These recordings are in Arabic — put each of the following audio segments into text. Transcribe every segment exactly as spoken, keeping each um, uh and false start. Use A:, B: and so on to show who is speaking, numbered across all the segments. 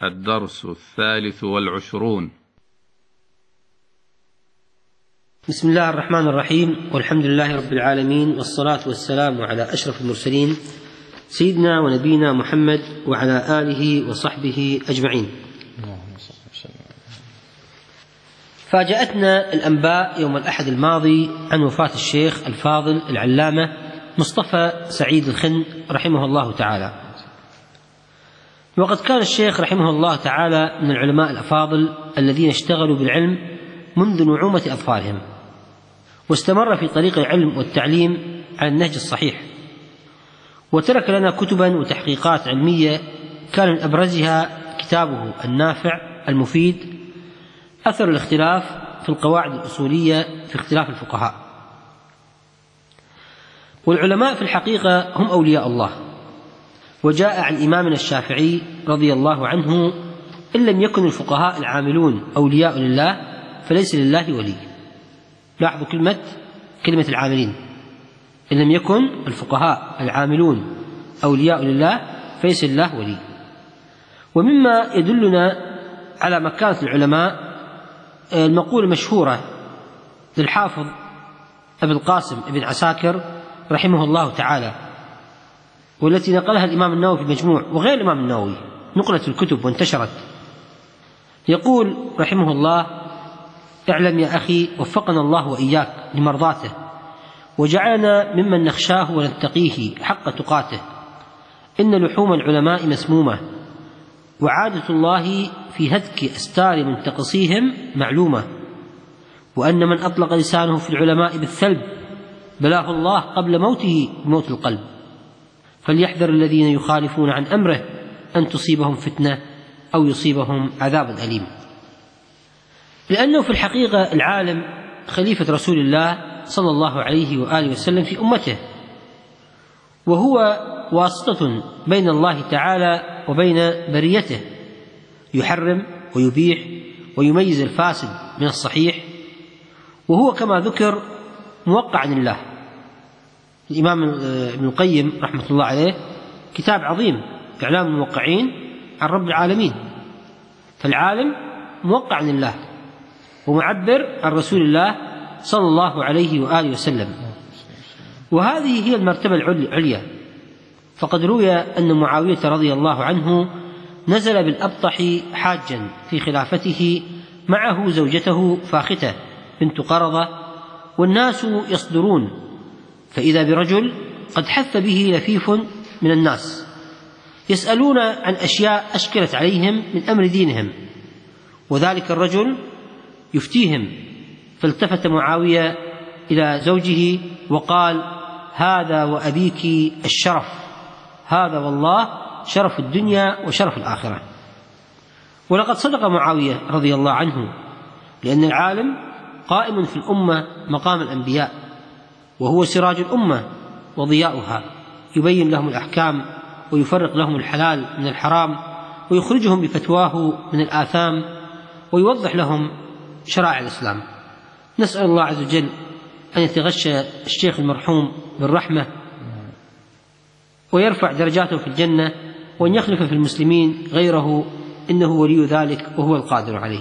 A: الدرس الثالث والعشرون.
B: بسم الله الرحمن الرحيم، والحمد لله رب العالمين، والصلاة والسلام على أشرف المرسلين سيدنا ونبينا محمد وعلى آله وصحبه أجمعين. فاجأتنا الأنباء يوم الأحد الماضي عن وفاة الشيخ الفاضل العلامة مصطفى سعيد الخن رحمه الله تعالى. وقد كان الشيخ رحمه الله تعالى من العلماء الأفاضل الذين اشتغلوا بالعلم منذ نعومة أظفارهم، واستمر في طريق العلم والتعليم على النهج الصحيح، وترك لنا كتبا وتحقيقات علمية كان من أبرزها كتابه النافع المفيد أثر الاختلاف في القواعد الأصولية في اختلاف الفقهاء. والعلماء في الحقيقة هم أولياء الله، وجاء عن إمامنا الشافعي رضي الله عنه: إن لم يكن الفقهاء العاملون أولياء لله فليس لله ولي. لاحظوا كلمة كلمة العاملين، إن لم يكن الفقهاء العاملون أولياء لله فليس لله ولي. ومما يدلنا على مكانة العلماء المقولة المشهورة للحافظ أبي القاسم ابن عساكر رحمه الله تعالى، والتي نقلها الإمام النووي في المجموع وغير الإمام النووي، نقلت الكتب وانتشرت. يقول رحمه الله: اعلم يا أخي وفقنا الله وإياك لمرضاته، وجعلنا ممن نخشاه ونتقيه حق تقاته، إن لحوم العلماء مسمومة، وعادة الله في هتك أستار منتقصيهم معلومة، وأن من أطلق لسانه في العلماء بالثلب بلاه الله قبل موته بموت القلب، فليحذر الذين يخالفون عن أمره أن تصيبهم فتنة أو يصيبهم عذاب أليم. لأنه في الحقيقة العالم خليفة رسول الله صلى الله عليه وآله وسلم في أمته، وهو واسطة بين الله تعالى وبين بريته، يحرم ويبيح ويميز الفاسد من الصحيح، وهو كما ذكر موقع عن الله. الإمام ابن القيم رحمة الله عليه كتاب عظيم إعلام الموقعين عن رب العالمين، فالعالم موقع عن الله ومعبر عن رسول الله صلى الله عليه وآله وسلم، وهذه هي المرتبة العليا. فقد روي أن معاوية رضي الله عنه نزل بالأبطح حاجا في خلافته معه زوجته فاختة بنت قرضة، والناس يصدرون، فإذا برجل قد حث به لفيف من الناس يسألون عن أشياء أشكلت عليهم من أمر دينهم، وذلك الرجل يفتيهم. فالتفت معاوية إلى زوجه وقال: هذا وأبيك الشرف، هذا والله شرف الدنيا وشرف الآخرة. ولقد صدق معاوية رضي الله عنه، لأن العالم قائم في الأمة مقام الأنبياء، وهو سراج الأمة وضياؤها، يبين لهم الأحكام ويفرق لهم الحلال من الحرام، ويخرجهم بفتواه من الآثام، ويوضح لهم شرائع الإسلام. نسأل الله عز وجل أن يتغشى الشيخ المرحوم بالرحمة، ويرفع درجاته في الجنة، وأن يخلف في المسلمين غيره، إنه ولي ذلك وهو القادر عليه.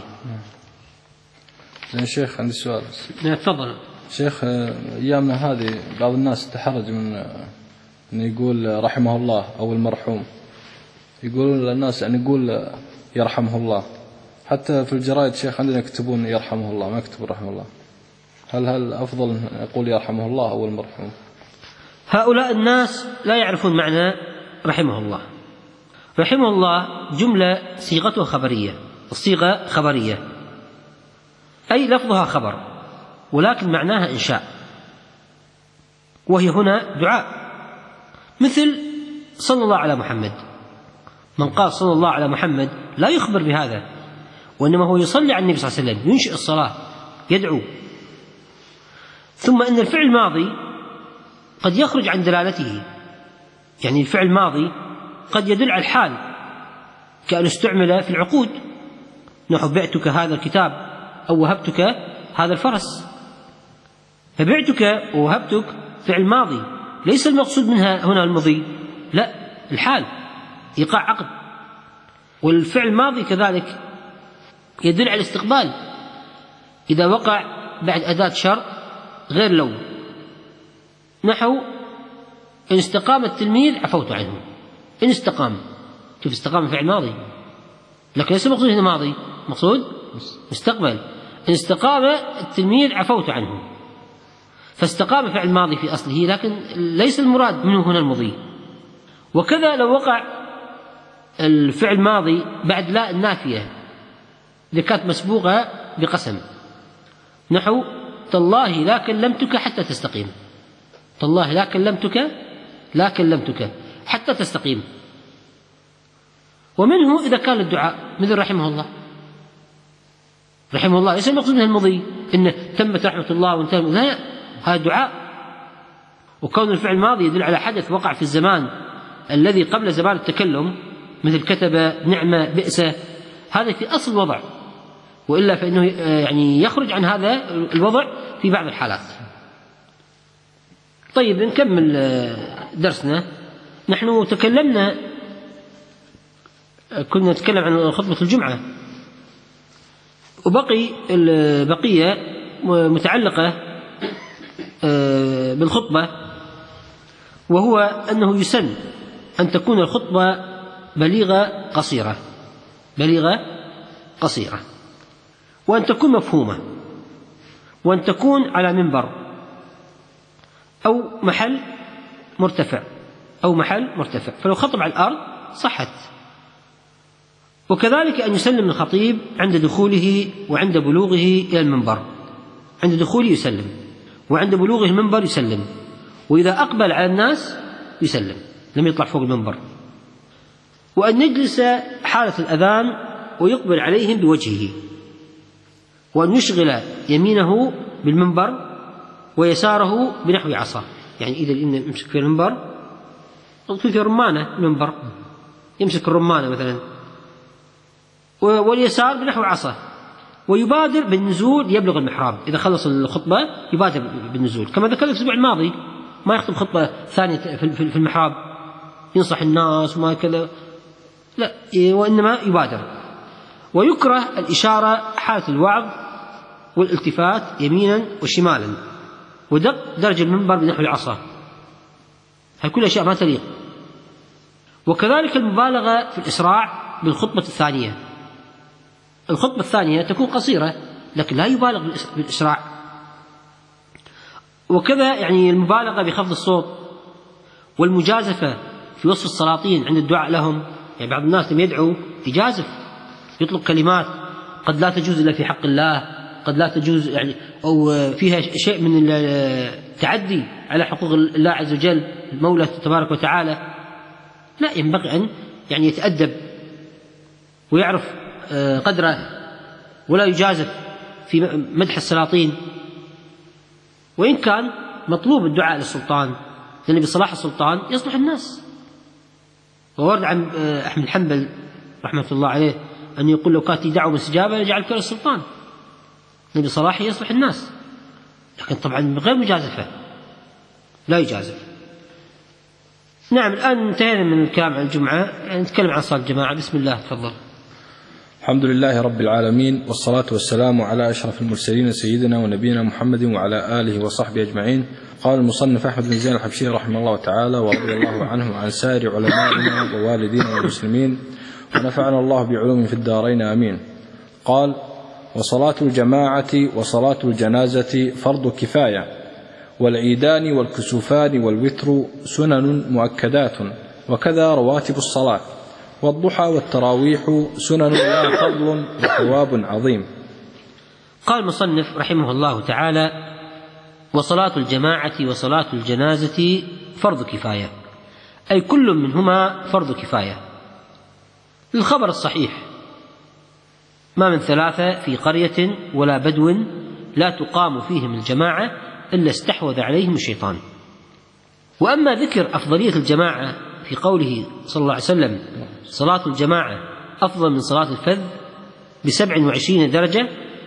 C: يا شيخ عندي سؤال.
B: تفضل.
C: شيخ، أيامنا هذه بعض الناس تحرج من أن يقول رحمه الله أو المرحوم، يقولون للناس يعني يقول يرحمه الله، حتى في الجرائد شيخ عندنا يكتبون يرحمه الله، ما يكتبون رحمه الله. هل هل أفضل يقول يرحمه الله أو المرحوم؟
B: هؤلاء الناس لا يعرفون معنى رحمه الله. رحمه الله جملة صيغته خبرية، الصيغة خبرية أي لفظها خبر، ولكن معناها إنشاء، وهي هنا دعاء، مثل صلى الله على محمد. من قال صلى الله على محمد لا يخبر بهذا، وإنما هو يصلي على النبي صلى الله عليه وسلم، ينشئ الصلاة، يدعو. ثم إن الفعل الماضي قد يخرج عن دلالته، يعني الفعل الماضي قد يدل على الحال، كأن استعمل في العقود، نحو بعتك هذا الكتاب أو وهبتك هذا الفرس، فبعتك ووهبتك فعل ماضي، ليس المقصود منها هنا المضي، لا، الحال، إيقاع عقد. والفعل الماضي كذلك يدل على الاستقبال إذا وقع بعد أداة شرط غير لو، نحو إن استقام التلميذ عفوت عنه. إن استقام، كيف استقام فعل ماضي، لكن ليس مقصود هنا ماضي، مقصود مستقبل. إن استقام التلميذ عفوت عنه، فاستقام فعل ماضي في أصله، لكن ليس المراد منه هنا المضي. وكذا لو وقع الفعل ماضي بعد لا النافية إذا كانت مسبوقة بقسم، نحو تالله لا كلمتك حتى تستقيم. تالله لا كلمتك لا كلمتك حتى تستقيم. ومنه إذا كان الدعاء مثل رحمه الله، رحمه الله ليس المقصود من المضي إن تمت رحمة الله وانتهى، لا، هذا دعاء. وكون الفعل الماضي يدل على حدث وقع في الزمان الذي قبل زمان التكلم، مثل كتب، نعمة، بئس، هذا في أصل الوضع، وإلا فإنه يعني يخرج عن هذا الوضع في بعض الحالات. طيب نكمل درسنا. نحن تكلمنا، كنا نتكلم عن خطبة الجمعة، وبقي البقية متعلقة بالخطبة، وهو أنه يسن أن تكون الخطبة بليغة قصيرة، بليغة قصيرة، وأن تكون مفهومة، وأن تكون على منبر أو محل مرتفع أو محل مرتفع، فلو خطب على الأرض صحت. وكذلك أن يسلم الخطيب عند دخوله وعند بلوغه إلى المنبر، عند دخوله يسلم، وعند بلوغه المنبر يسلم، وإذا أقبل على الناس يسلم، لم يطلع فوق المنبر. وأن يجلس حالة الأذان ويقبل عليهم بوجهه، وأن يشغل يمينه بالمنبر ويساره بنحو عصا، يعني إذا يمسك في المنبر في رمانة المنبر، يمسك الرمانة مثلا، واليسار بنحو عصا، ويبادر بالنزول يبلغ المحراب. إذا خلص الخطبة يبادر بالنزول، كما ذكرت الأسبوع الماضي، ما يخطب خطبة ثانية في المحراب ينصح الناس وما كذا، لا، وإنما يبادر. ويكره الإشارة حالة الوعظ والالتفات يمينا وشمالا، ودق درج المنبر بنحو العصا، هذه كل أشياء ما تليق. وكذلك المبالغة في الإسراع بالخطبة الثانية، الخطبة الثانية تكون قصيرة لكن لا يبالغ بالإسراع. وكذا يعني المبالغة بخفض الصوت، والمجازفة في وصف السلاطين عند الدعاء لهم، يعني بعض الناس لما يدعو يجازف، يطلق كلمات قد لا تجوز إلا في حق الله، قد لا تجوز يعني أو فيها شيء من التعدي على حقوق الله عز وجل المولى تبارك وتعالى. لا، ينبغي أن يعني يتأدب ويعرف قدره، ولا يجازف في مدح السلاطين. وإن كان مطلوب الدعاء للسلطان، لأن بصلاح السلطان يصلح الناس. وورد عن أحمد حنبل رحمة الله عليه أن يقول لو كانت دعوة مستجابة لجعل كل السلطان، لأن بصلاحه يصلح الناس، لكن طبعا غير مجازفة، لا يجازف. نعم، الآن انتهينا من الكلام عن الجمعة، نتكلم عن صلاة الجماعة. بسم الله، تفضل.
C: الحمد لله رب العالمين، والصلاة والسلام على أشرف المرسلين سيدنا ونبينا محمد وعلى آله وصحبه أجمعين. قال المصنف أحمد بن زين الحبشي رحمه الله تعالى ورضي الله عنه وعن سائر علمائنا ووالدينا والمسلمين، ونفعنا الله بعلوم في الدارين آمين. قال: وصلاة الجماعة وصلاة الجنازة فرض كفاية، والعيدان والكسوفان والوتر سنن مؤكدات، وكذا رواتب الصلاة، والضحى والتراويح سنن لها فضل وثواب عظيم.
B: قال المصنف رحمه الله تعالى: وصلاة الجماعة وصلاة الجنازة فرض كفاية، أي كل منهما فرض كفاية. للخبر الصحيح: ما من ثلاثة في قرية ولا بدو لا تقام فيهم الجماعة إلا استحوذ عليهم الشيطان. وأما ذكر أفضلية الجماعة في قوله صلى الله عليه وسلم: صلاة الجماعة أفضل من صلاة الفذ بسبع وعشرين درجة،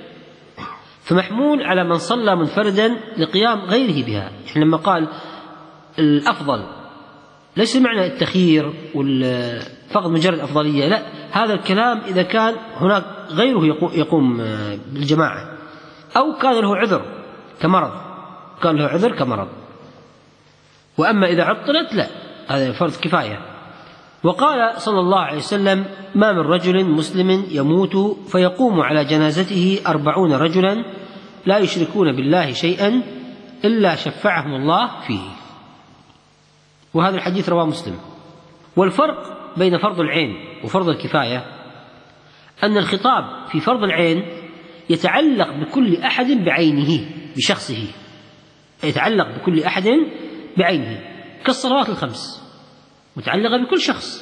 B: فمحمول على من صلى منفردا لقيام غيره بها. يعني لما قال الأفضل ليس معنى التخيير فقط مجرد أفضلية، لا، هذا الكلام إذا كان هناك غيره يقوم بالجماعة، أو كان له عذر كمرض، كان له عذر كمرض. وأما إذا عطلت لا، هذا فرض كفاية. وقال صلى الله عليه وسلم: ما من رجل مسلم يموت فيقوم على جنازته أربعون رجلا لا يشركون بالله شيئا إلا شفعهم الله فيه. وهذا الحديث رواه مسلم. والفرق بين فرض العين وفرض الكفاية أن الخطاب في فرض العين يتعلق بكل أحد بعينه، بشخصه، يتعلق بكل أحد بعينه، كالصلوات الخمس متعلقة بكل شخص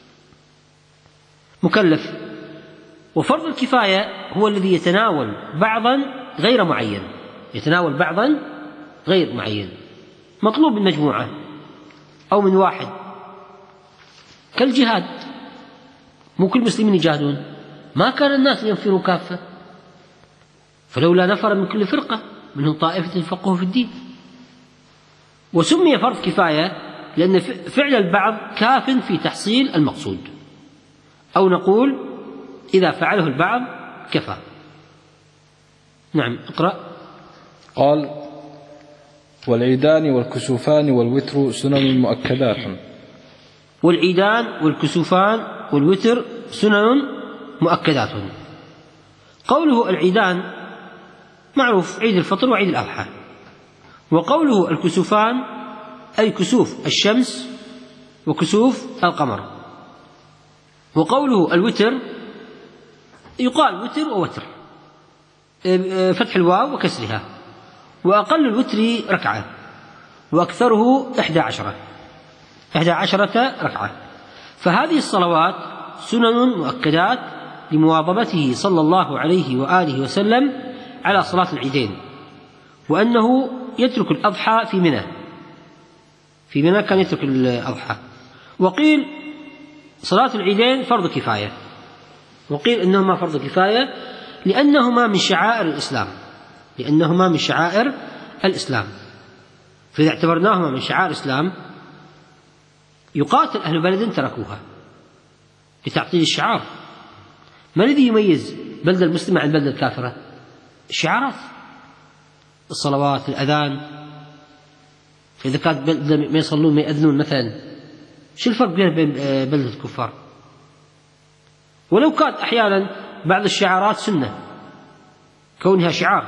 B: مكلف. وفرض الكفاية هو الذي يتناول بعضا غير معين، يتناول بعضا غير معين، مطلوب من مجموعة أو من واحد، كالجهاد، مو كل المسلمين يجاهدون، ما كان الناس ينفروا كافة، فلولا نفر من كل فرقة منهم طائفة يفقهوا في الدين. وسمي فرض كفاية لأن فعل البعض كاف في تحصيل المقصود، أو نقول إذا فعله البعض كفى. نعم، اقرأ.
C: قال: والعيدان والكسوفان والوتر سنن مؤكدات.
B: والعيدان والكسوفان والوتر سنن مؤكدات. قوله العيدان معروف، عيد الفطر وعيد الأضحى. وقوله الكسوفان أي كسوف الشمس وكسوف القمر. وقوله الوتر يقال وتر ووتر، فتح الواو وكسرها. وأقل الوتر ركعة، وأكثره إحدى عشرة إحدى عشرة ركعة. فهذه الصلوات سنن مؤكدات لمواظبته صلى الله عليه وآله وسلم على صلاة العيدين، وأنه يترك الأضحى في منى، في منى كان يترك الأضحى. وقيل صلاة العيدين فرض كفاية، وقيل إنهما فرض كفاية لأنهما من شعائر الإسلام، لأنهما من شعائر الإسلام. فإذا اعتبرناهما من شعائر الإسلام يقاتل أهل بلد تركوها لتعطيل الشعار. ما الذي يميز بلدة المسلمة عن بلدة الكافرة؟ الشعارات، الصلوات، الأذان. فإذا كانت بلدة ما يصلون ما يأذنون مثلا، شو الفرق بين بلدة الكفار؟ ولو كانت أحيانا بعض الشعارات سنة كونها شعار.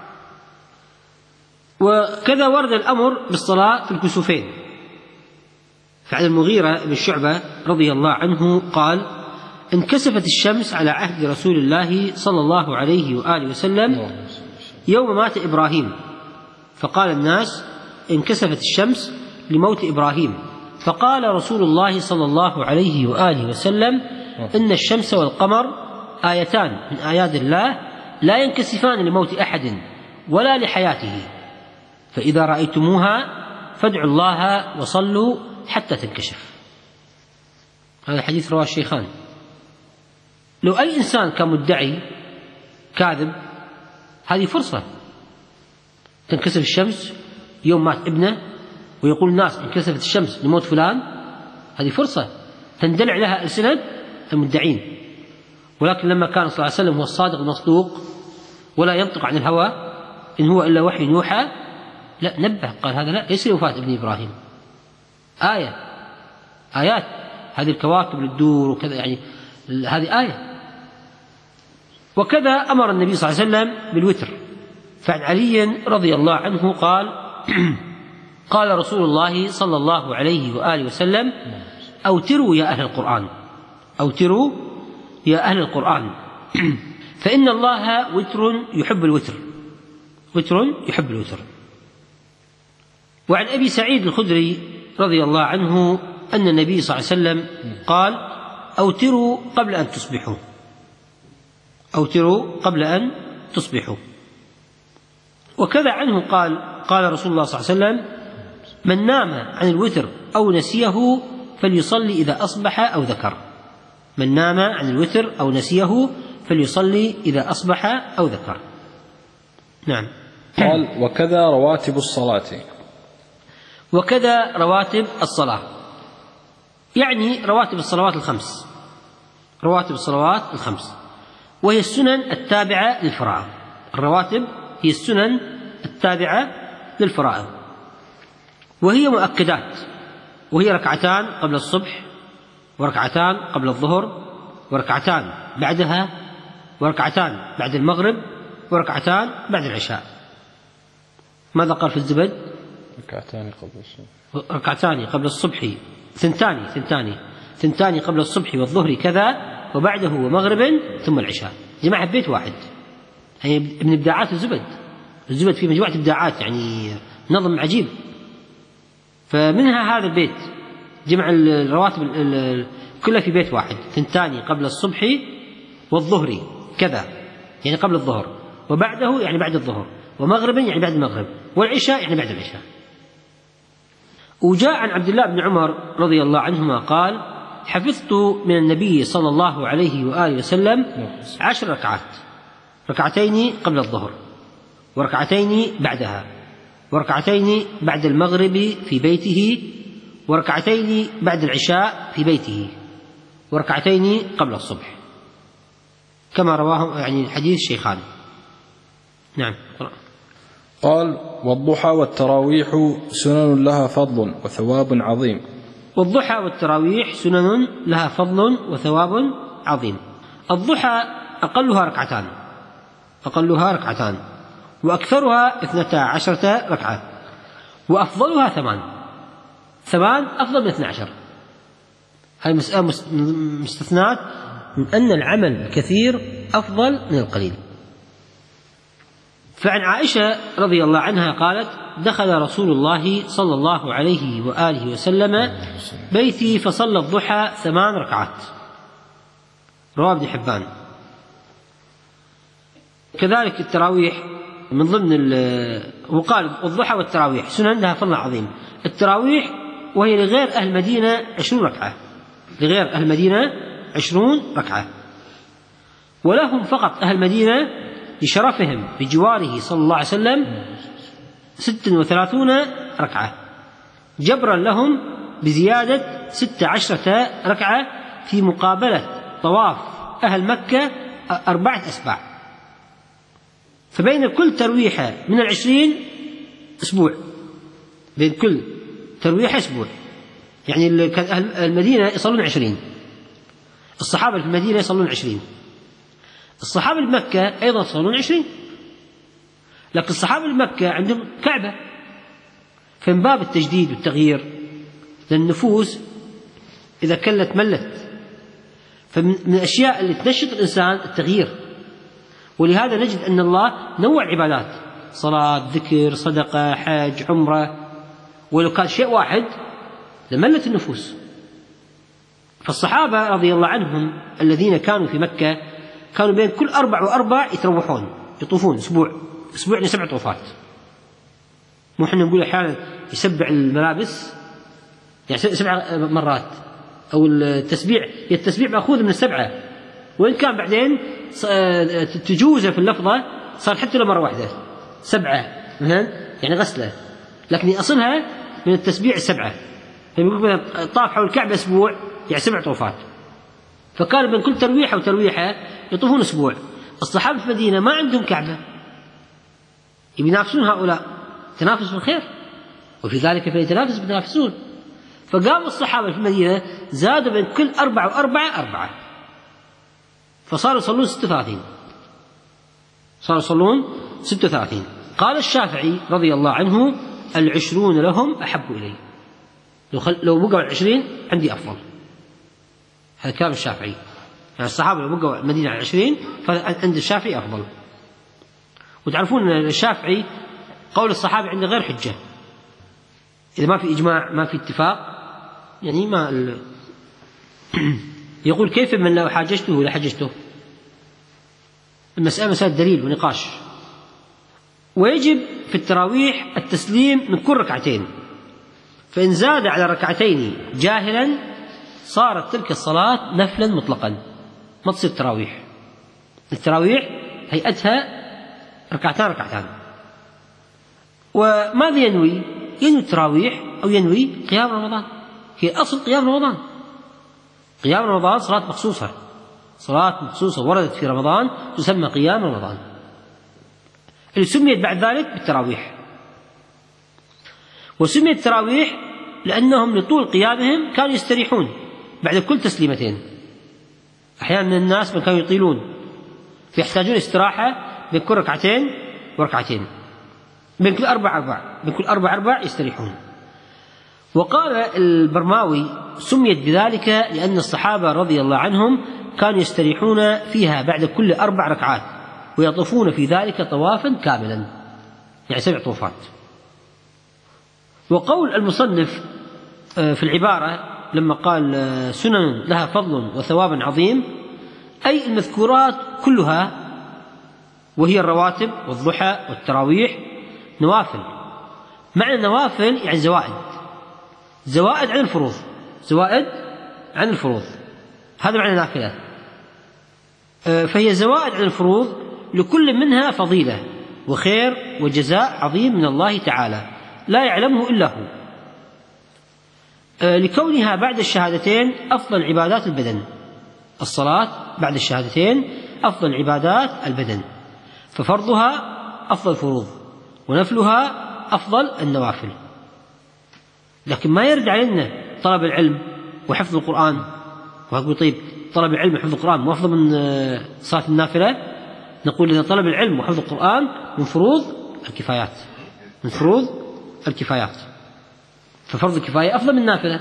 B: وكذا ورد الأمر بالصلاة في الكسوفين. فعن المغيرة بن شعبة رضي الله عنه قال: انكسفت الشمس على عهد رسول الله صلى الله عليه وآله وسلم يوم مات إبراهيم، فقال الناس: انكسفت الشمس لموت إبراهيم. فقال رسول الله صلى الله عليه وآله وسلم: إن الشمس والقمر آيتان من آيات الله لا ينكسفان لموت أحد ولا لحياته، فإذا رأيتموها فادعوا الله وصلوا حتى تنكشف. هذا الحديث رواه الشيخان. لو أي إنسان كان مدعي كاذب، هذه فرصة، تنكسف الشمس يوم مات ابنه ويقول الناس انكسفت الشمس لموت فلان، هذه فرصة تندلع لها ألسنة المدعين. ولكن لما كان صلى الله عليه وسلم هو الصادق المصدوق ولا ينطق عن الهوى إن هو إلا وحي يوحى، لا، نبه، قال هذا لا، ليس لوفاة ابن إبراهيم، آية آيات، هذه الكواكب للدور وكذا، يعني هذه آية. وكذا أمر النبي صلى الله عليه وسلم بالوتر. فعن علي رضي الله عنه قال: قال رسول الله صلى الله عليه وآله وسلم: أوتروا يا أهل القرآن، أوتروا يا أهل القرآن، فإن الله وتر يحب الوتر، وتر يحب الوتر. وعن أبي سعيد الخدري رضي الله عنه أن النبي صلى الله عليه وسلم قال: أوتروا قبل أن تصبحوا، أوتروا قبل أن تصبحوا. وكذا عنه قال: قال رسول الله صلى الله عليه وسلم: من نام عن الوتر أو نسيه فليصلي إذا أصبح أو ذكر، من نام عن الوتر أو نسيه فليصلي إذا أصبح أو ذكر. نعم.
C: قال: وكذا رواتب الصلاة.
B: وكذا رواتب الصلاة، يعني رواتب الصلوات الخمس، رواتب الصلوات الخمس، وهي السنن التابعة للفرائض. الرواتب هي السنن التابعة للفرائض، وهي مؤكدات، وهي ركعتان قبل الصبح، وركعتان قبل الظهر، وركعتان بعدها، وركعتان بعد المغرب، وركعتان بعد العشاء. ماذا قال في الزبد؟
C: ركعتان قبل الصبح،
B: ركعتان قبل الصبح، ثنتان ثنتان ثنتان قبل الصبح والظهر كذا، وبعده ومغرب ثم العشاء. جماعة بيت واحد، يعني من إبداعات الزبد. الزبد فيه مجموعة إبداعات، يعني نظم عجيب. فمنها هذا البيت، جمع الرواتب كلها في بيت واحد، ثنتان قبل الصبح والظهر كذا، يعني قبل الظهر، وبعده يعني بعد الظهر، ومغربا يعني بعد المغرب، والعشاء يعني بعد العشاء. وجاء عن عبد الله بن عمر رضي الله عنهما قال: حفظت من النبي صلى الله عليه وآله وسلم عشر ركعات، ركعتين قبل الظهر، وركعتين بعدها، وركعتين بعد المغرب في بيته، وركعتين بعد العشاء في بيته، وركعتين قبل الصبح، كما رواه يعني الحديث الشيخان. نعم.
C: قال: والضحى والتراويح سنن لها فضل وثواب عظيم.
B: والضحى والتراويح سنن لها فضل وثواب عظيم. الضحى أقلها ركعتان، أقلها ركعتان، وأكثرها اثنتا عشرة ركعة، وأفضلها ثمان، ثمان أفضل من اثنى عشر. هذه مسألة مستثنات من أن العمل الكثير أفضل من القليل. فعن عائشة رضي الله عنها قالت: دخل رسول الله صلى الله عليه وآله وسلم بيتي فصلى الضحى ثمان ركعات. رواه ابن حبان. كذلك التراويح من ضمن، وقال: الضحى والتراويح سنن لها فضل عظيم. التراويح وهي لغير أهل المدينة عشرون ركعة، لغير أهل المدينة عشرون ركعة، ولهم فقط أهل المدينة لشرفهم بجواره صلى الله عليه وسلم ست وثلاثون ركعة، جبرا لهم بزيادة ست عشرة ركعة في مقابلة طواف أهل مكة أربعة أسباع. فبين كل ترويحة من العشرين أسبوع، بين كل ترويحة أسبوع. يعني كان أهل المدينة يصلون عشرين، الصحابة في المدينة يصلون عشرين، الصحابة في مكة أيضا يصلون عشرين، لكن الصحابة في مكة عندهم كعبة، فمن باب التجديد والتغيير للنفوس إذا كلت ملت. فمن الأشياء اللي تنشط الإنسان التغيير، ولهذا نجد أن الله نوع عبادات: صلاة، ذكر، صدقة، حج، عمرة. ولو كان شيء واحد لملت النفوس. فالصحابة رضي الله عنهم الذين كانوا في مكة كانوا بين كل أربع وأربع يتروحون، يطوفون أسبوع، أسبوع يعني سبع طوفات. مو إحنا نقول أحيانا يسبع الملابس، يعني سبع مرات، أو التسبيع، التسبيع مأخوذ من السبعة، وإن كان بعدين تجوزه في اللفظة صار حتى لو مرة واحدة سبعة مثلا، يعني غسلة، لكن أصلها من التسبيع السبعة. فيقول طاف حول الكعبة أسبوع يعني سبع طوفات. فكان بين كل ترويحة وترويحة يطوفون أسبوع. الصحابة في المدينة ما عندهم كعبة، ينافسون هؤلاء، تنافس في الخير، وفي ذلك فليتنافس المتنافسون. فقاموا الصحابة في المدينة زادوا بين كل أربعة وأربعة أربعة، فصاروا يصلون ستة وثلاثين، صاروا يصلون ستة وثلاثين. قال الشافعي رضي الله عنه: العشرون لهم أحب إلي، لو, خل... لو بقوا العشرين عندي أفضل. هذا كلام الشافعي، يعني الصحابة لو بقوا المدينة على العشرين فعند الشافعي أفضل. وتعرفون أن الشافعي قول الصحابة عنده غير حجة، إذا ما في إجماع ما في اتفاق، يعني ما ال... يقول: كيف من لو حاججته لحججته؟ المسألة مسألة دليل ونقاش. ويجب في التراويح التسليم من كل ركعتين، فإن زاد على ركعتين جاهلا صارت تلك الصلاة نفلا مطلقا، ما تصير تراويح. التراويح هيئتها ركعتان ركعتان. وماذا ينوي؟ ينوي التراويح أو ينوي قيام رمضان. هي أصل قيام رمضان، قيام رمضان صلاة مخصوصة، صلاة مخصوصة وردت في رمضان تسمى قيام رمضان، اللي سميت بعد ذلك بالتراويح. وسميت التراويح لأنهم لطول قيامهم كانوا يستريحون بعد كل تسليمتين. أحيانا من الناس من كانوا يطيلون فيحتاجون استراحة بين كل ركعتين وركعتين، بين كل أربع أربع بين كل أربع أربع يستريحون. وقال البرماوي سميت بذلك لأن الصحابة رضي الله عنهم كانوا يستريحون فيها بعد كل أربع ركعات ويطوفون في ذلك طوافا كاملا، يعني سبع طوفات. وقول المصنف في العبارة لما قال سنن لها فضل وثواب عظيم، أي المذكورات كلها وهي الرواتب والضحى والتراويح نوافل. معنى النوافل يعني زوائد، زوائد عن الفروض، زوائد عن الفروض، هذا معنى نافلة. فهي زوائد عن الفروض لكل منها فضيلة وخير وجزاء عظيم من الله تعالى لا يعلمه إلا هو، لكونها بعد الشهادتين أفضل عبادات البدن. الصلاة بعد الشهادتين أفضل عبادات البدن، ففرضها أفضل الفروض ونفلها أفضل النوافل. لكن ما يرد علينا طلب العلم وحفظ القرآن، وأقول طيب طلب العلم وحفظ القرآن مو أفضل من صلاة النافلة؟ نقول إن طلب العلم وحفظ القرآن من فروض الكفايات، من فروض الكفايات، ففرض الكفاية أفضل من النافلة.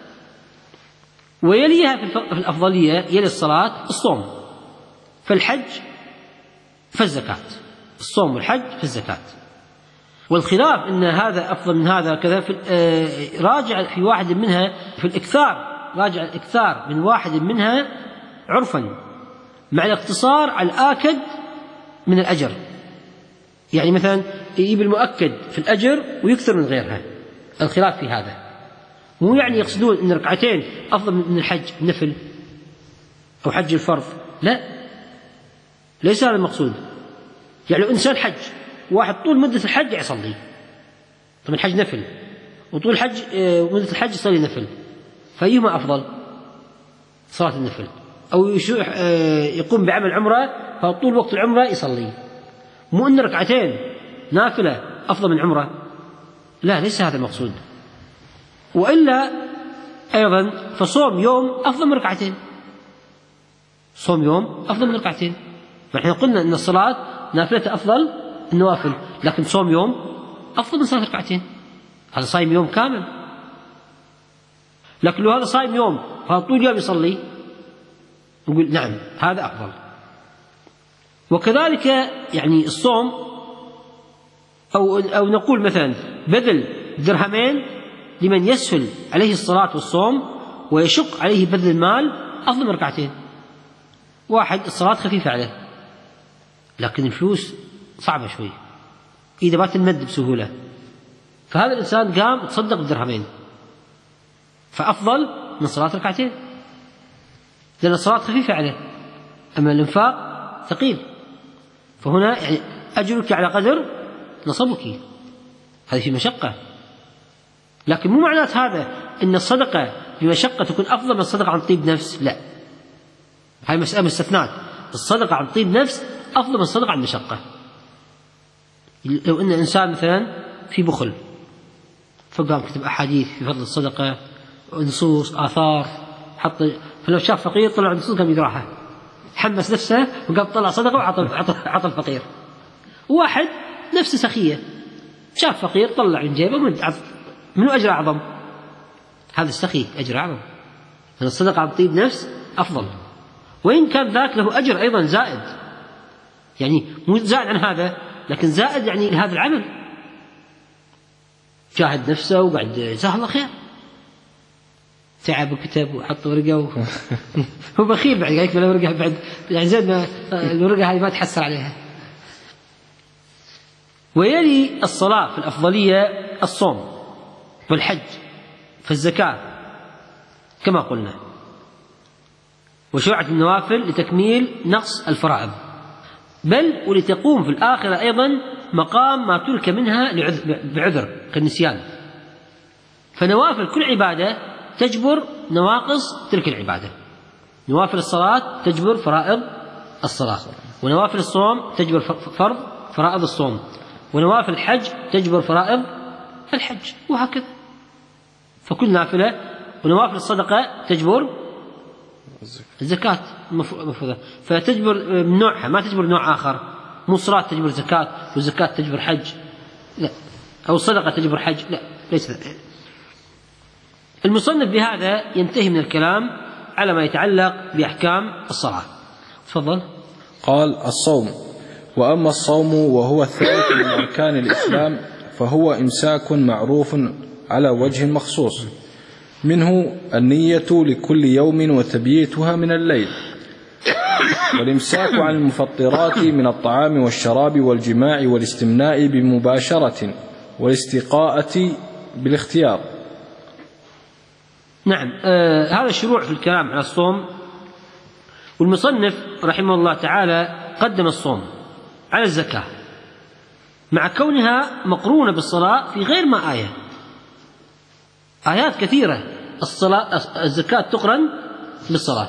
B: ويليها في الأفضلية يلي الصلاة الصوم، فالحج فالزكاة، الصوم والحج في الزكاة. والخلاف أن هذا أفضل من هذا كذا في راجع في واحد منها في الإكثار، راجع الإكثار من واحد منها عرفا مع الاقتصار على الآكد من الأجر. يعني مثلا يجيب المؤكد في الأجر ويكثر من غيرها، الخلاف في هذا. مو يعني يقصدون أن ركعتين أفضل من الحج النفل أو حج الفرض، لا، ليس هذا المقصود. يعني لو إنسان حج واحد طول مدة الحج يصلي، طب الحج نفل وطول الحج مدة الحج يصلي نفل، فأيهما أفضل؟ صلاة النفل. أو يقوم بعمل عمرة فطول وقت العمرة يصلي، مو أن ركعتين نافلة أفضل من عمرة، لا، ليس هذا المقصود. وإلا أيضا فصوم يوم أفضل من ركعتين، صوم يوم أفضل من ركعتين. فنحن قلنا أن الصلاة نافلة أفضل النوافل، لكن صوم يوم أفضل من صلاة ركعتين، هذا صايم يوم كامل. لكن لو هذا صايم يوم فهذا طول يوم يصلي نقول نعم هذا أفضل. وكذلك يعني الصوم أو, أو نقول مثلا بذل درهمين لمن يسهل عليه الصلاة والصوم ويشق عليه بذل المال أفضل من ركعتين. واحد الصلاة خفيفة عليه لكن الفلوس صعبة شوي، إذا ما تنمد بسهولة، فهذا الإنسان قام تصدق بدرهمين فأفضل من صلاة ركعتين، لأن الصلاة خفيفة عليه أما الإنفاق ثقيل. فهنا يعني أجرك على قدر نصبك، هذه في مشقة. لكن مو معنات هذا أن الصدقة بمشقة تكون أفضل من الصدقة عن طيب نفس، لا، هاي مسألة مستثنات. الصدقة عن طيب نفس أفضل من الصدقة عن مشقة. لو أن إنسان مثلا في بخل فقام كتب أحاديث في فضل الصدقة، نصوص آثار، حط، فلو شاف فقير طلع نصوص قام يقراها، حمس نفسه وقام طلع صدقة وعطى الفقير. واحد نفسه سخية شاف فقير طلع من جيبه منو أجر أعظم؟ هذا السخي أجر أعظم، لأن الصدقة عن طيب نفس أفضل، وإن كان ذاك له أجر أيضا زائد، يعني مو زائد عن هذا لكن زائد يعني لهذا العمل، جاهد نفسه وقعد جزاه الله خير، تعب وكتب وحط ورقة و... هو بخيل بعد قال له ورقة بعد يعني زين الورقة هذه ما تحسر عليها. ويلي الصلاة في الأفضلية الصوم والحج فالزكاة كما قلنا، وشرعت النوافل لتكميل نقص الفرائض، بل ولتقوم في الآخرة أيضا مقام ما ترك منها بعذر كالنسيان. فنوافل كل عبادة تجبر نواقص تلك العبادة، نوافل الصلاة تجبر فرائض الصلاة، ونوافل الصوم تجبر فرض فرائض الصوم، ونوافل الحج تجبر فرائض الحج، وهكذا. فكل نافلة. ونوافل الصدقة تجبر الزكاة مفروضة، فتجبر من نوعها، ما تجبر نوع آخر. مو صلاة تجبر زكاة والزكاة تجبر حج، لا، أو الصدقة تجبر حج، لا، ليس ذلك. المصنف بهذا ينتهي من الكلام على ما يتعلق بأحكام الصلاة. تفضل.
C: قال: الصوم. وأما الصوم وهو الثالث من أركان الإسلام فهو إمساك معروف على وجه مخصوص، منه النية لكل يوم وتبييتها من الليل، والإمساك عن المفطرات من الطعام والشراب والجماع والاستمناء بمباشرة والاستقاءة بالاختيار.
B: نعم. آه هذا الشروع في الكلام على الصوم. والمصنف رحمه الله تعالى قدم الصوم على الزكاة مع كونها مقرونة بالصلاة في غير ما آية. آيات كثيرة الصلاة الزكاة تقرن بالصلاة،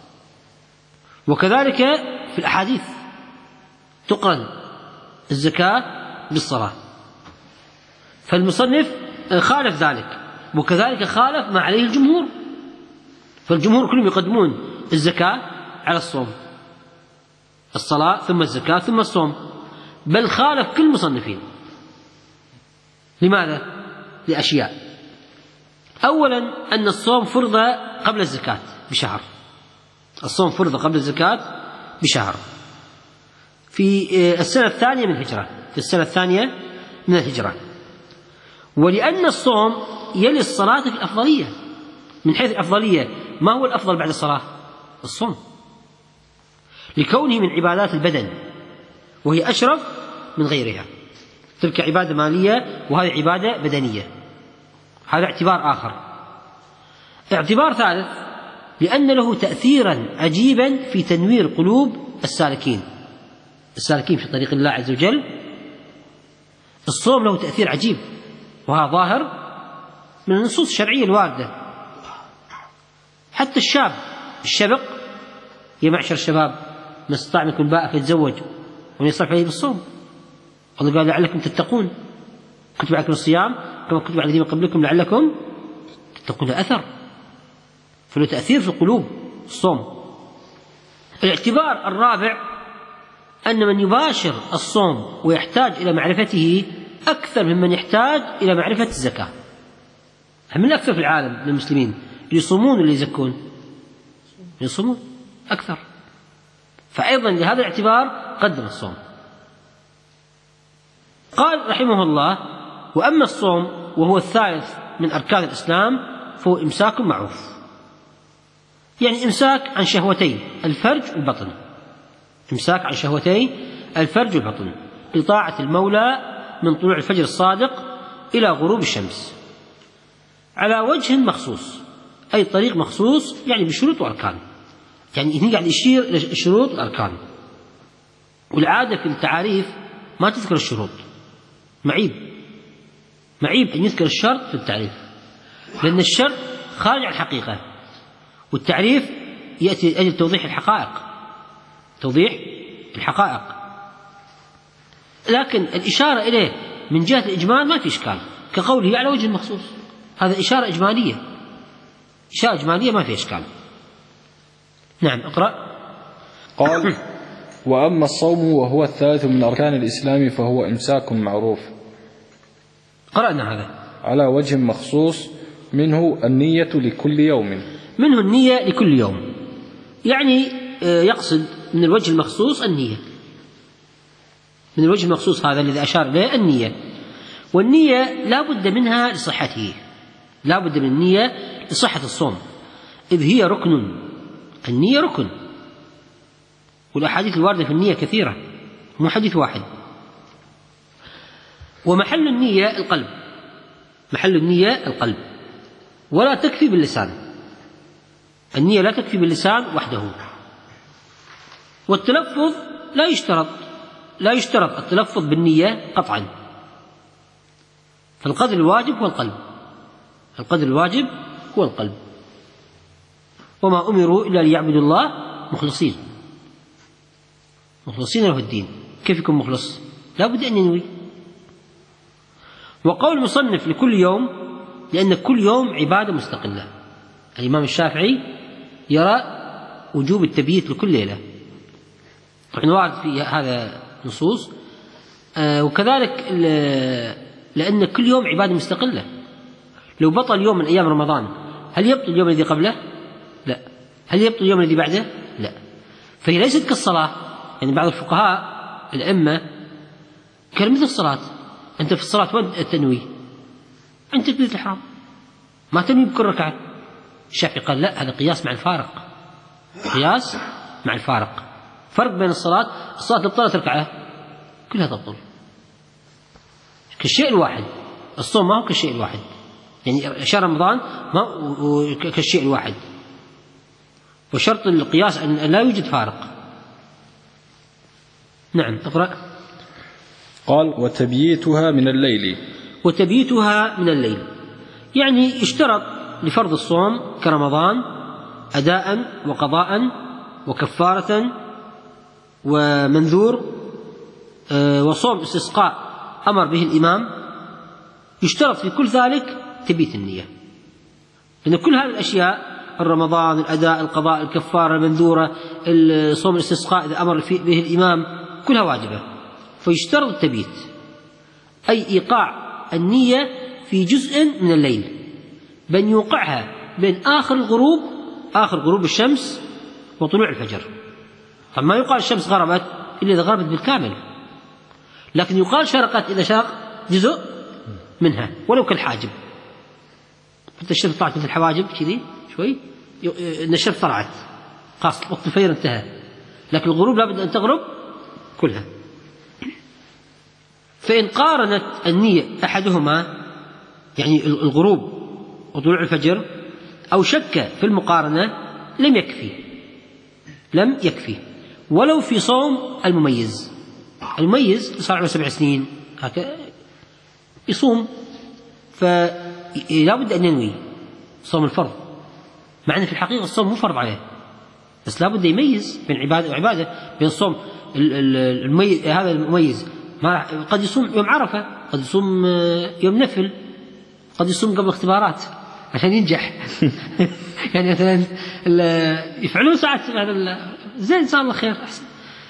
B: وكذلك في الأحاديث تقرن الزكاة بالصلاة. فالمصنف خالف ذلك، وكذلك خالف ما عليه الجمهور. فالجمهور كلهم يقدمون الزكاة على الصوم، الصلاة ثم الزكاة ثم الصوم، بل خالف كل المصنفين. لماذا؟ لأشياء. أولا أن الصوم فرض قبل الزكاة بشهر، الصوم فرض قبل الزكاة بشهر في السنة الثانية من الهجرة، في السنة الثانية من الهجرة. ولأن الصوم يلي الصلاة في الأفضلية. من حيث الأفضلية، ما هو الأفضل بعد الصلاة؟ الصوم، لكونه من عبادات البدن، وهي أشرف من غيرها. تلك عبادة مالية وهذه عبادة بدنية. هذا اعتبار آخر. اعتبار ثالث، لأن له تأثيرا عجيبا في تنوير قلوب السالكين السالكين في طريق الله عز وجل. الصوم له تأثير عجيب، وهذا ظاهر من النصوص الشرعية الواردة. حتى الشاب الشبق: يا معشر الشباب من استطاع منكم الباءة فيتزوج ومن يصلح عليه بالصوم. الله قال: لعلكم تتقون، كتب عليكم الصيام كما كتب على الذين قبلكم لعلكم تتقون. أثر، فله تأثير في القلوب الصوم. الاعتبار الرابع أن من يباشر الصوم ويحتاج إلى معرفته أكثر ممن يحتاج إلى معرفة الزكاة. من أكثر في العالم من المسلمين اللي يصومون واللي يزكون؟ يصومون أكثر. فأيضا لهذا الاعتبار قدم الصوم. قال رحمه الله: وأما الصوم وهو الثالث من أركان الإسلام فهو إمساك معروف، يعني إمساك عن شهوتي الفرج والبطن، إمساك عن شهوتي الفرج والبطن لطاعة المولى من طلوع الفجر الصادق إلى غروب الشمس على وجه مخصوص، أي طريق مخصوص، يعني بشروط وأركان. يعني هنا قاعد يشير إلى الشروط والأركان. والعادة في التعاريف ما تذكر الشروط، معيب معيب أن يذكر الشرط في التعريف، لأن الشرط خارج عن الحقيقة، والتعريف يأتي لأجل توضيح الحقائق توضيح الحقائق لكن الإشارة إليه من جهة الإجمال ما في إشكال، كقوله على وجه مخصوص، هذا إشارة إجمالية إشارة إجمالية ما في إشكال. نعم، اقرأ.
C: قال: وأما الصوم وهو الثالث من أركان الإسلام فهو إمساك معروف.
B: قرأنا هذا.
C: على وجه مخصوص، منه النية لكل يوم.
B: منه النية لكل يوم، يعني يقصد من الوجه المخصوص النية، من الوجه المخصوص هذا الذي أشار إليه النية. والنية لا بد منها لصحته، لا بد من النية لصحة الصوم، إذ هي ركن. النية ركن، والأحاديث الواردة في النية كثيرة، مو حديث واحد. ومحل النية القلب، محل النية القلب، ولا تكفي باللسان. النية لا تكفي باللسان وحده. والتلفظ لا يشترط لا يشترط التلفظ بالنية قطعا. فالقدر الواجب هو القلب، القدر الواجب هو القلب. وما أمروا إلا ليعبدوا الله مخلصين مخلصين له الدين. كيف يكون مخلص؟ لا بد أن ينوي. وقول المصنف لكل يوم لأن كل يوم عبادة مستقلة. الإمام الشافعي يرى وجوب التبييت لكل ليلة، طبعا وارد في هذا نصوص، آه وكذلك لأن كل يوم عبادة مستقلة. لو بطل يوم من أيام رمضان هل يبطل اليوم الذي قبله؟ لا. هل يبطل اليوم الذي بعده؟ لا. فهي ليست كالصلاة. يعني بعض الفقهاء الأئمة كان مثل الصلاة، أنت في الصلاة وين التنوي؟ أنت تكبيرة الإحرام، ما تنوي بكل ركعة. الشافعي قال لا، هذا قياس مع الفارق، قياس مع الفارق، فرق بين الصلاة. الصلاة تبطلت ركعة كلها تبطل كالشيء الواحد. الصوم ما هو كالشيء الواحد، يعني شهر رمضان ما هو كالشيء الواحد، وشرط القياس أن لا يوجد فارق. نعم اقرأ.
C: قال وتبييتها من الليل.
B: وتبييتها من الليل يعني يشترط لفرض الصوم كرمضان أداء وقضاء وكفارة ومنذور وصوم استسقاء أمر به الإمام، يشترط في كل ذلك تبييت النية، لأن كل هذه الأشياء الرمضان الأداء القضاء الكفارة المنذورة الصوم الاستسقاء إذا أمر به الإمام كلها واجبة، فيشترط التبييت أي إيقاع النية في جزء من الليل، بأن يوقعها بين آخر الغروب آخر غروب الشمس وطلوع الفجر. طبعا ما يقال الشمس غربت إلا إذا غربت بالكامل، لكن يقال شرقت إذا شرق جزء منها ولو كالحاجب. حتى الشمس طلعت مثل الحواجب كذي شوي إن الشمس طلعت خلاص وقت الفجر انتهى، لكن الغروب لابد أن تغرب كلها. فإن قارنت النية أحدهما يعني الغروب وطلوع الفجر أو شك في المقارنة لم يكفي لم يكفي ولو في صوم المميز. المميز صار له سبع سنين هكذا يصوم، فلا بد أن ينوي صوم الفرض، مع أن في الحقيقة الصوم مو فرض عليه، بس لا بد يميز بين عبادة وعبادة، بين الصوم المميز هذا المميز ما قد يصوم يوم عرفة، قد يصوم يوم نفل، قد يصوم قبل اختبارات عشان ينجح يعني مثلا يفعلون ساعات زين جزاه الله خير أحسن،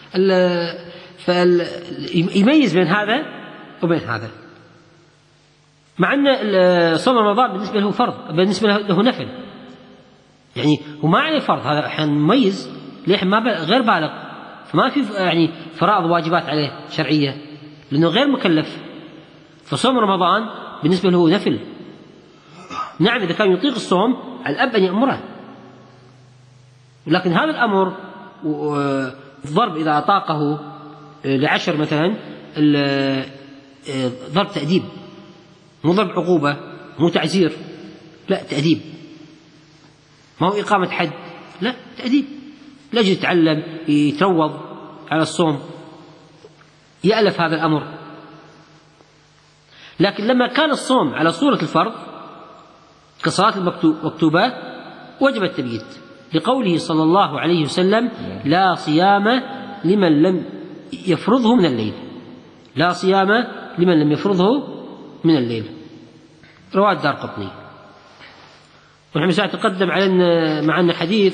B: فيميز بين هذا وبين هذا، مع أن صوم رمضان بالنسبة له فرض بالنسبة له نفل، يعني هو ما عليه فرض، هذا أحيانا مميز ليه ما غير بالغ، فما في يعني فرائض واجبات عليه شرعية لأنه غير مكلف، فصوم رمضان بالنسبة له نفل. نعم إذا كان يطيق الصوم على الأب أن يأمره، لكن هذا الأمر الضرب إذا أطاقه لعشر مثلا ضرب تأديب، مو ضرب عقوبة مو تعزير، لا تأديب، ما هو إقامة حد، لا تأديب، لأجل يتعلم يتروض على الصوم يألف هذا الأمر. لكن لما كان الصوم على صورة الفرض كصلاة المكتوبات وجب التبييت، لقوله صلى الله عليه وسلم لا صيام لمن لم يفرضه من الليل، لا صيام لمن لم يفرضه من الليل، رواه الدارقطني. ونحن سأتقدم علينا معنا حديث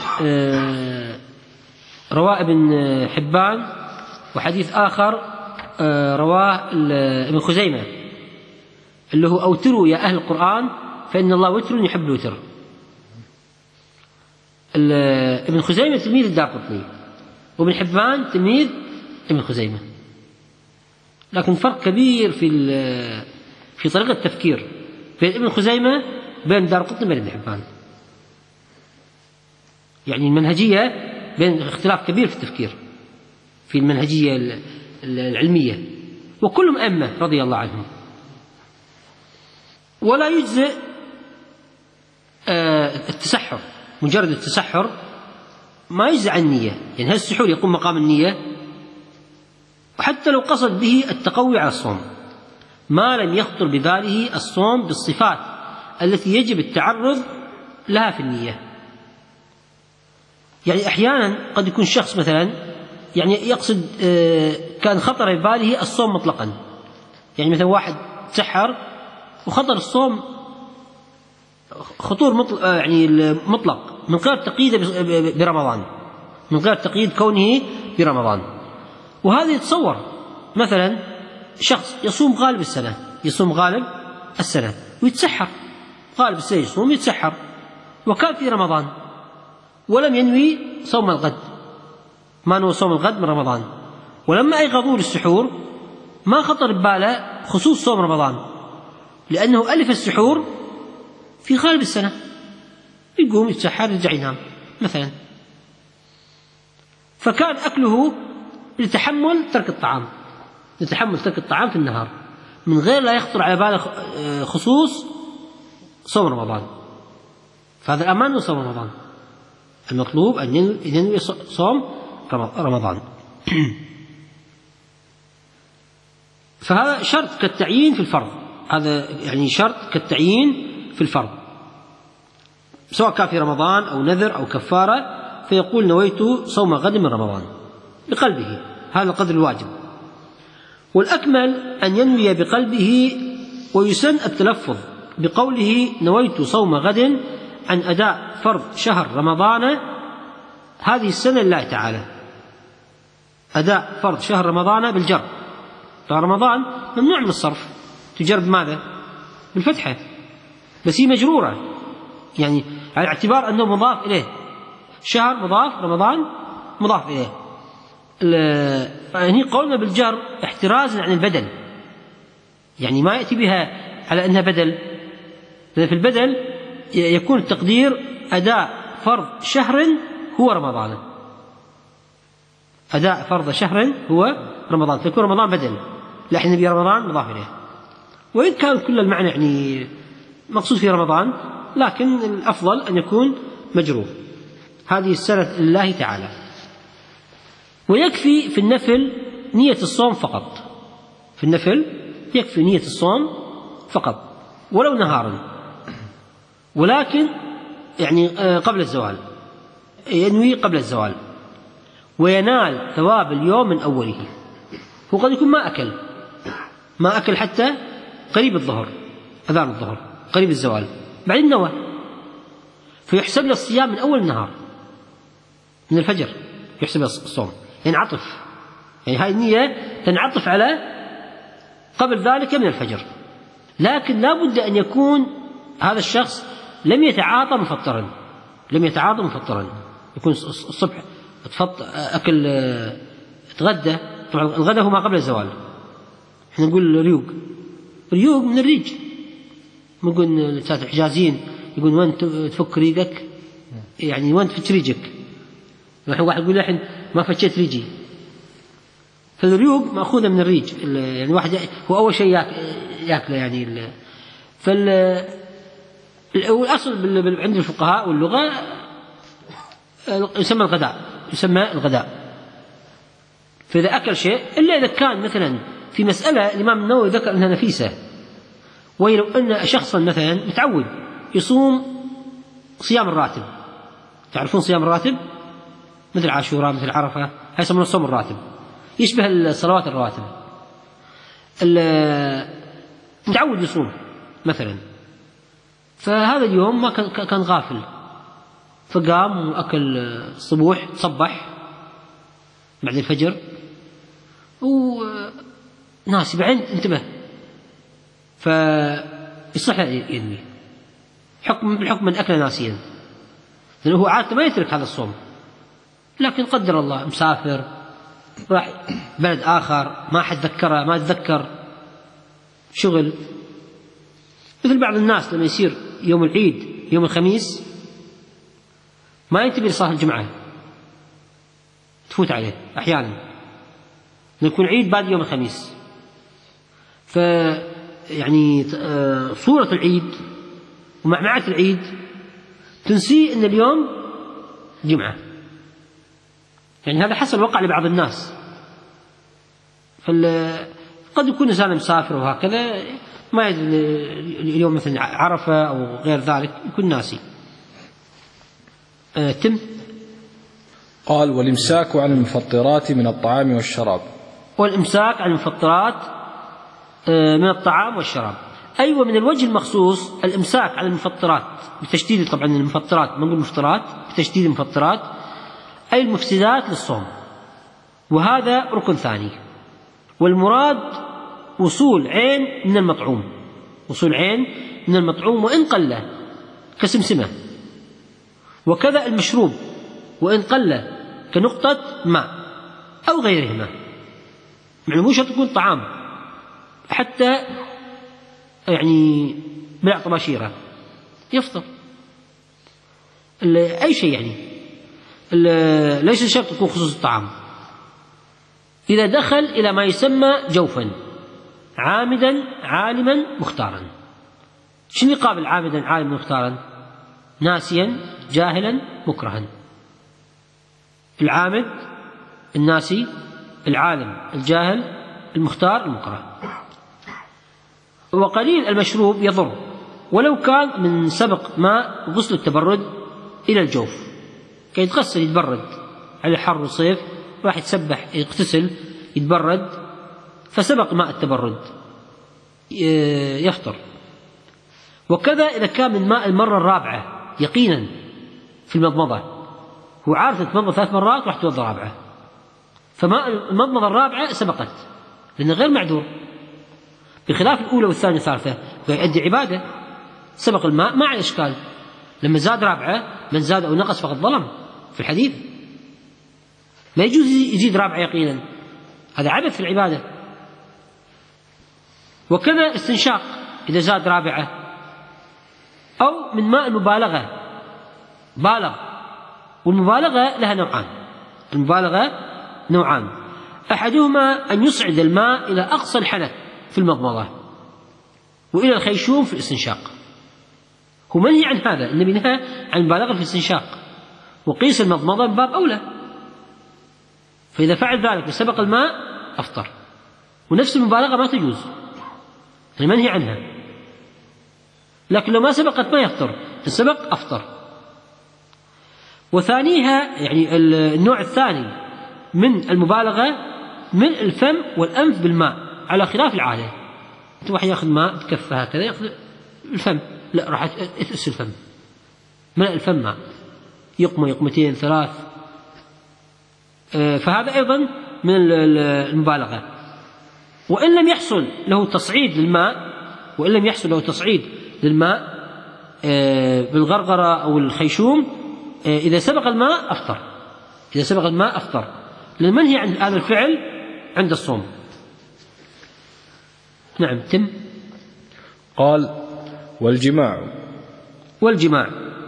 B: رواه ابن حبان، وحديث آخر رواه ابن خزيمة اللي هو أوتروا يا أهل القرآن فإن الله وتر يحب الوتر. ابن خزيمة تلميذ الدارقطني، وابن حبان تلميذ ابن خزيمة، لكن فرق كبير في في طريقة التفكير بين ابن خزيمة بين الدارقطني وبين ابن حبان، يعني المنهجية بين اختلاف كبير في التفكير في المنهجية العلمية، وكلهم أئمة رضي الله عنهم. ولا يجزئ التسحر، مجرد التسحر ما يجزئ عن النية، يعني هذا السحور يقوم مقام النية، وحتى لو قصد به التقوي على الصوم ما لم يخطر بباله الصوم بالصفات التي يجب التعرض لها في النية، يعني أحيانا قد يكون شخص مثلا يعني يقصد كان خطر بباله الصوم مطلقا، يعني مثلا واحد تسحر وخطر الصوم خطور مطلق يعني مطلق من غير تقييد برمضان، من غير تقييد كونه برمضان. وهذا يتصور مثلا شخص يصوم غالب السنة، يصوم غالب السنة ويتسحر غالب السنة، يصوم يتسحر وكان في رمضان ولم ينوي صوم الغد، ما نوى صوم الغد من رمضان، ولما أيقظوه للسحور ما خطر بباله خصوص صوم رمضان، لأنه ألف السحور في غالب السنة، يقوم يتسحر يرجع ينام مثلا، فكان أكله لتحمل ترك الطعام، لتحمل ترك الطعام في النهار من غير لا يخطر على باله خصوص صوم رمضان، فهذا الأمان من صوم رمضان، المطلوب أن ينوي صوم رمضان. فهذا شرط كالتعيين في الفرض، هذا يعني شرط كالتعيين في الفرض سواء كان في رمضان أو نذر أو كفارة، فيقول نويت صوم غد من رمضان بقلبه، هذا القدر الواجب. والأكمل أن ينوي بقلبه، ويسن التلفظ بقوله نويت صوم غد عن أداء فرض شهر رمضان هذه السنة لله تعالى، أداء فرض شهر رمضان بالجر، رمضان ممنوع من الصرف، تجر بماذا؟ بالفتحة، بس هي مجرورة يعني على اعتبار أنه مضاف إليه، شهر مضاف، رمضان مضاف إليه. هنا قولنا بالجر احترازا عن البدل، يعني ما يأتي بها على أنها بدل، لأن في البدل يكون التقدير أداء فرض شهر هو رمضان، أداء فرض شهر هو رمضان، فيكون رمضان بدل، لكن نبي رمضان مضاف إليه، وإن كان كل المعنى يعني مقصود في رمضان، لكن الأفضل أن يكون مجرور. هذه السنة لله تعالى. ويكفي في النفل نية الصوم فقط، في النفل يكفي نية الصوم فقط ولو نهارا، ولكن يعني قبل الزوال، ينوي قبل الزوال، وينال ثواب اليوم من أوله. هو قد يكون ما أكل ما أكل حتى قريب الظهر، أذان الظهر قريب الزوال، بعدين نوى، فيحسب له الصيام من أول النهار من الفجر، يحسب الصوم، يعني عطف، يعني هذه النية تنعطف على قبل ذلك من الفجر. لكن لا بد أن يكون هذا الشخص لم يتعاطى مفطرا، لم يتعاطى مفطرا، يكون الصبح أكل تغدى، طبعا الغداء هو ما قبل الزوال، احنا نقول ريوق، ريوق من الريج، نقول السادة الحجازيين يقول وين تفك ريقك، يعني وين تفك ريجك، واحد يقول الحين ما فتشت ريجي، فالريوق مأخوذة من الريج، يعني واحد هو أول شيء يأكله يعني. فال والأصل عند الفقهاء واللغة يسمى الغداء، يسمى الغداء. فإذا أكل شيء إلا إذا كان مثلا في مسألة الإمام النووي ذكر أنها نفيسة، وهي لو أن شخصا مثلا متعود يصوم صيام الراتب، تعرفون صيام الراتب مثل عاشوراء مثل عرفة، هذا يسمونه صوم الراتب، يشبه الصلوات الرواتب، متعود يصوم مثلا، فهذا اليوم ما كان غافل، فقام وأكل الصبوح، تصبح بعد الفجر وناسي، بعدين انتبه، فيصح ينوي حكم بالحكم من أكل ناسيا، لأنه هو عادة ما يترك هذا الصوم، لكن قدر الله مسافر راح بلد آخر ما حد ذكره، ما تذكر شغل، مثل بعض الناس لما يصير يوم العيد يوم الخميس ما ينتبه لصلاة الجمعة، تفوت عليه أحيانا، يكون عيد بعد يوم الخميس، فيعني صورة العيد ومعمعة العيد تنسي أن اليوم جمعة، يعني هذا حصل وقع لبعض الناس، قد يكون إنسان مسافر وهكذا ما يدري اليوم مثل عرفة أو غير ذلك، يكون ناسي. آه تم
C: قال والإمساك عن المفطرات من الطعام والشراب.
B: والإمساك عن المفطرات من الطعام والشراب، أيوة من الوجه المخصوص الإمساك عن المفطرات بتشديد، طبعا المفطرات ما نقول مفطرات، بتشديد المفطرات أي المفسدات للصوم، وهذا ركن ثاني. والمراد وصول عين من المطعوم، وصول عين من المطعوم وإن قل كسمسمة، وكذا المشروب وإن قل كنقطة ماء أو غيرهما، يعني مو شرط تكون طعام، حتى يعني بلع طباشيرة يفطر، أي شيء يعني، ليس شرط تكون خصوص الطعام. إذا دخل إلى ما يسمى جوفا عامدا عالما مختارا. شنو يقابل عامدا عالما مختارا؟ ناسيا جاهلا مكرها. العامد الناسي، العالم الجاهل، المختار المكره. وقليل المشروب يضر ولو كان من سبق ماء غسل التبرد إلى الجوف، كي يتغسل يتبرد على حر وصيف، راح يتسبح يغتسل يتبرد فسبق ماء التبرد يفطر. وكذا إذا كان من ماء المرة الرابعة يقينا في المضمضة، هو عارف يتمضمض ثلاث مرات راح توضى رابعة، فماء المضمضة الرابعة سبقت لأنه غير معذور، بخلاف الأولى والثانية والثالثة ويؤدي عبادة سبق الماء ما عليه إشكال. لما زاد رابعة من زاد أو نقص فقد ظلم في الحديث، ما يجوز يزيد رابعة يقينا، هذا عبث في العبادة. وكذا استنشاق إذا زاد رابعة، أو من ماء المبالغة بالغ، والمبالغة لها نوعان، المبالغة نوعان، أحدهما أن يصعد الماء إلى أقصى الحنك في المضمضة وإلى الخيشوم في الاستنشاق، هو منهي عن هذا، النبي نهى عن المبالغة في الاستنشاق، وقيس المضمضة من باب أولى، فإذا فعل ذلك وسبق الماء أفطر. ونفس المبالغة ما تجوز، المنهي عنها، لكن لو ما سبقت ما يفطر، السبق أفطر. وثانيها يعني النوع الثاني من المبالغة من الفم والأنف بالماء على خلاف العادة. أنت واحد يأخذ ماء بكفة هكذا يأخذ الفم، لا راح يتأس الفم، ملأ الفم ماء يقمة يقمتين ثلاث، فهذا أيضا من المبالغة. وإن لم يحصل له تصعيد للماء، وإن لم يحصل له تصعيد للماء بالغرغرة أو الخيشوم، إذا سبق الماء أفطر، إذا سبق الماء أفطر، للمنهي عن هذا الفعل عند الصوم. نعم. تم.
C: قال والجماع.
B: والجماع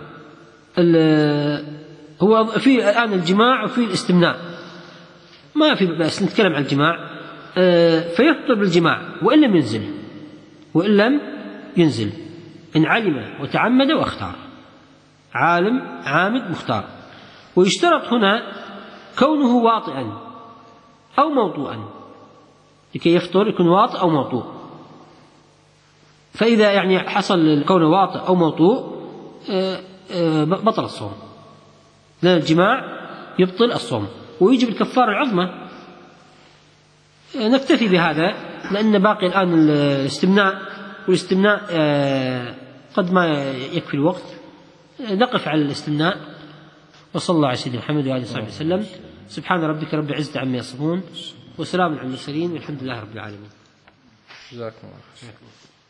B: هو في الآن الجماع وفي الاستمناء، ما في بأس نتكلم عن الجماع. فيفطر بالجماع وإن لم ينزل، وإن لم ينزل إن علم وتعمد واختار، عالم عامد مختار. ويشترط هنا كونه واطئا أو موطوءا، لكي يفطر يكون واطئ أو موطوء. فإذا يعني حصل كونه واطئ أو موطوء بطل الصوم، لأن الجماع يبطل الصوم ويجب الكفارة العظمى. نكتفي بهذا لأن باقي الآن الاستمناء، والاستمناء قد ما يكفي الوقت، نقف على الاستمناء. وصلى الله على سيدنا محمد وآله وصحبه وسلم. سبحان ربك رب العزة عما يصفون، وسلام على المرسلين، والحمد لله رب العالمين.
C: جزاكم الله خير.